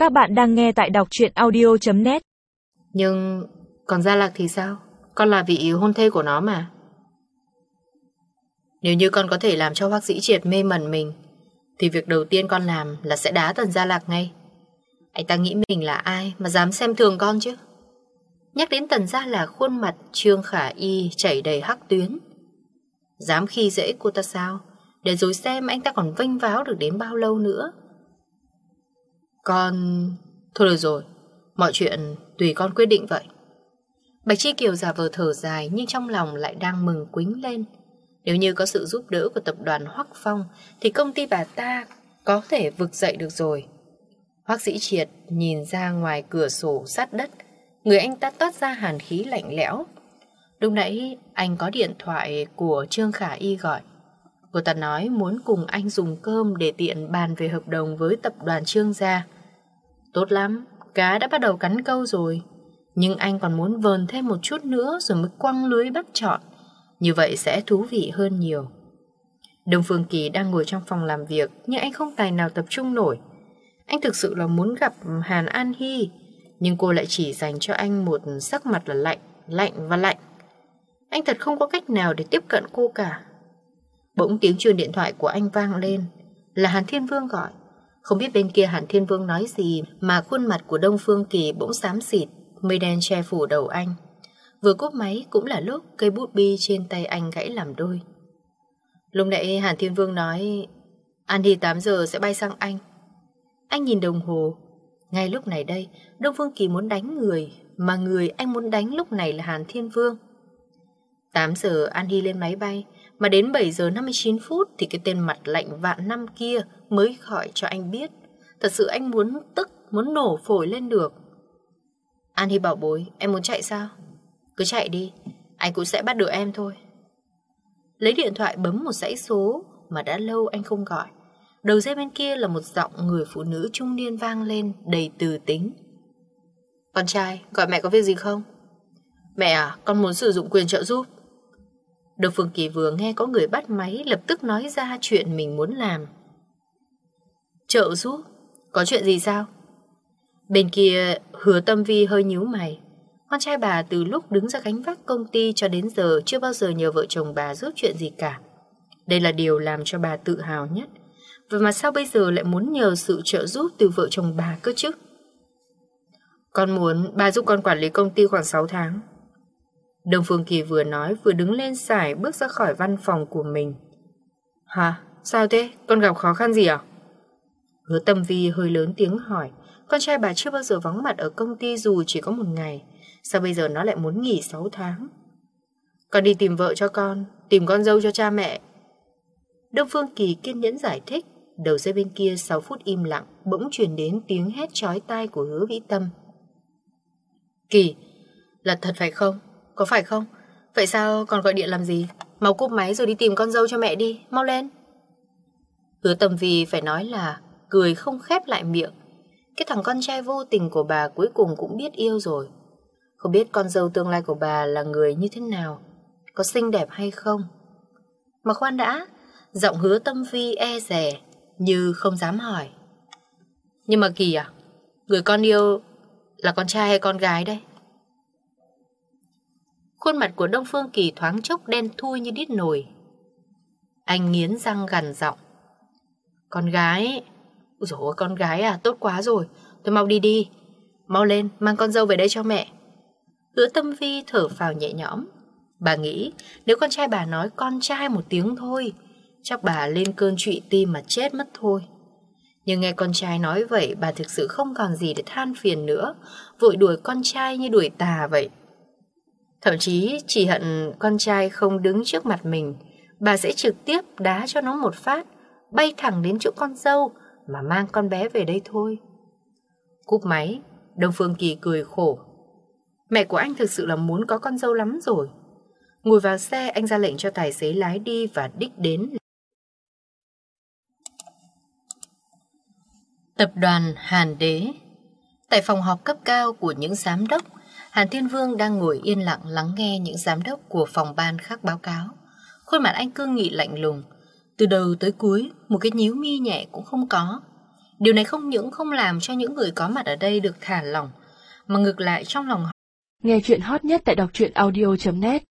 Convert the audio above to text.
Các bạn đang nghe tại đọc truyện audio.net. Nhưng còn Gia Lạc thì sao? Con là vị hôn thê của nó mà. Nếu như con có thể làm cho Hoắc Dĩ Triệt mê mẩn mình, thì việc đầu tiên con làm là sẽ đá Tần Gia Lạc ngay. Anh ta nghĩ mình là ai mà dám xem thường con chứ? Nhắc đến Tần Gia Lạc, khuôn mặt Trương Khả Y chảy đầy hắc tuyến. Dám khi dễ cô ta sao? Để rồi xem anh ta còn vênh váo được đến bao lâu nữa. Con... Thôi được rồi, mọi chuyện tùy con quyết định vậy. Bạch Chi Kiều giả vờ thở dài, nhưng trong lòng lại đang mừng quính lên. Nếu như có sự giúp đỡ của tập đoàn Hoắc Phong thì công ty bà ta có thể vực dậy được rồi. Hoắc Dĩ Triệt nhìn ra ngoài cửa sổ sát đất, người anh ta toát ra hàn khí lạnh lẽo. Lúc nãy anh có điện thoại của Trương Khả Y gọi. Cô ta nói muốn cùng anh dùng cơm để tiện bàn về hợp đồng với tập đoàn Trương gia. Tốt lắm, cá đã bắt đầu cắn câu rồi. Nhưng anh còn muốn vờn thêm một chút nữa rồi mới quăng lưới bắt trọn. Như vậy sẽ thú vị hơn nhiều. Đông Phương Kỳ đang ngồi trong phòng làm việc, nhưng anh không tài nào tập trung nổi. Anh thực sự là muốn gặp Hàn An Hy, nhưng cô lại chỉ dành cho anh một sắc mặt là lạnh, lạnh và lạnh. Anh thật không có cách nào để tiếp cận cô cả. Bỗng tiếng chuông điện thoại của anh vang lên, là Hàn Thiên Vương gọi. Không biết bên kia Hàn Thiên Vương nói gì mà khuôn mặt của Đông Phương Kỳ bỗng xám xịt, mây đen che phủ đầu anh. Vừa cúp máy cũng là lúc cây bút bi trên tay anh gãy làm đôi. Lúc nãy Hàn Thiên Vương nói An Hy 8 giờ sẽ bay sang Anh. Anh nhìn đồng hồ. Ngay lúc này đây, Đông Phương Kỳ muốn đánh người, mà người anh muốn đánh lúc này là Hàn Thiên Vương. 8 giờ An Hy lên máy bay, mà đến 7 giờ 59 phút thì cái tên mặt lạnh vạn năm kia mới gọi cho anh biết. Thật sự anh muốn tức, muốn nổ phổi lên được. An Hy bảo bối, em muốn chạy sao? Cứ chạy đi, anh cũng sẽ bắt được em thôi. Lấy điện thoại bấm một dãy số mà đã lâu anh không gọi. Đầu dây bên kia là một giọng người phụ nữ trung niên vang lên đầy từ tính. Con trai, gọi mẹ có việc gì không? Mẹ à, con muốn sử dụng quyền trợ giúp. Đông Phương Kỳ vừa nghe có người bắt máy, lập tức nói ra chuyện mình muốn làm. Trợ giúp? Có chuyện gì sao? Bên kia Hứa Tâm Vi hơi nhíu mày. Con trai bà từ lúc đứng ra gánh vác công ty cho đến giờ chưa bao giờ nhờ vợ chồng bà giúp chuyện gì cả. Đây là điều làm cho bà tự hào nhất. Vậy mà sao bây giờ lại muốn nhờ sự trợ giúp từ vợ chồng bà cơ chứ? Con muốn bà giúp con quản lý công ty khoảng 6 tháng. Đông Phương Kỳ vừa nói vừa đứng lên sải bước ra khỏi văn phòng của mình. Hả? Sao thế? Con gặp khó khăn gì à? Hứa Tâm Vi hơi lớn tiếng hỏi. Con trai bà chưa bao giờ vắng mặt ở công ty dù chỉ có một ngày. Sao bây giờ nó lại muốn nghỉ 6 tháng? Con đi tìm vợ cho con, tìm con dâu cho cha mẹ. Đông Phương Kỳ kiên nhẫn giải thích. Đầu dây bên kia 6 phút im lặng, bỗng truyền đến tiếng hét chói tai của Hứa Vĩ Tâm. Kỳ, là thật phải không? Có phải không? Vậy sao còn gọi điện làm gì? Mau cúp máy rồi đi tìm con dâu cho mẹ đi, mau lên. Hứa Tâm Vi phải nói là cười không khép lại miệng. Cái thằng con trai vô tình của bà cuối cùng cũng biết yêu rồi. Không biết con dâu tương lai của bà là người như thế nào, có xinh đẹp hay không. Mà khoan đã, giọng Hứa Tâm Vi e dè như không dám hỏi. Nhưng mà Kỳ à, người con yêu là con trai hay con gái đây? Khuôn mặt của Đông Phương Kỳ thoáng chốc đen thui như đít nồi. Anh nghiến răng gằn giọng. Con gái? Ôi dồi ôi, con gái à, tốt quá rồi. Thôi mau đi đi, mau lên, mang con dâu về đây cho mẹ. Hứa Tâm Vi thở phào nhẹ nhõm. Bà nghĩ nếu con trai bà nói con trai một tiếng thôi, chắc bà lên cơn trụy tim mà chết mất thôi. Nhưng nghe con trai nói vậy, bà thực sự không còn gì để than phiền nữa, vội đuổi con trai như đuổi tà vậy. Thậm chí chỉ hận con trai không đứng trước mặt mình, bà sẽ trực tiếp đá cho nó một phát, bay thẳng đến chỗ con dâu mà mang con bé về đây thôi. Cúp máy, Đông Phương Kỳ cười khổ. Mẹ của anh thực sự là muốn có con dâu lắm rồi. Ngồi vào xe, anh ra lệnh cho tài xế lái đi và đích đến tập đoàn Hàn Đế. Tại phòng họp cấp cao của những giám đốc, Hàn Thiên Vương đang ngồi yên lặng lắng nghe những giám đốc của phòng ban khác báo cáo. Khuôn mặt anh cương nghị lạnh lùng, từ đầu tới cuối một cái nhíu mi nhẹ cũng không có. Điều này không những không làm cho những người có mặt ở đây được thả lỏng, mà ngược lại trong lòng họ. Nghe chuyện hot nhất tại đọc truyện audio.net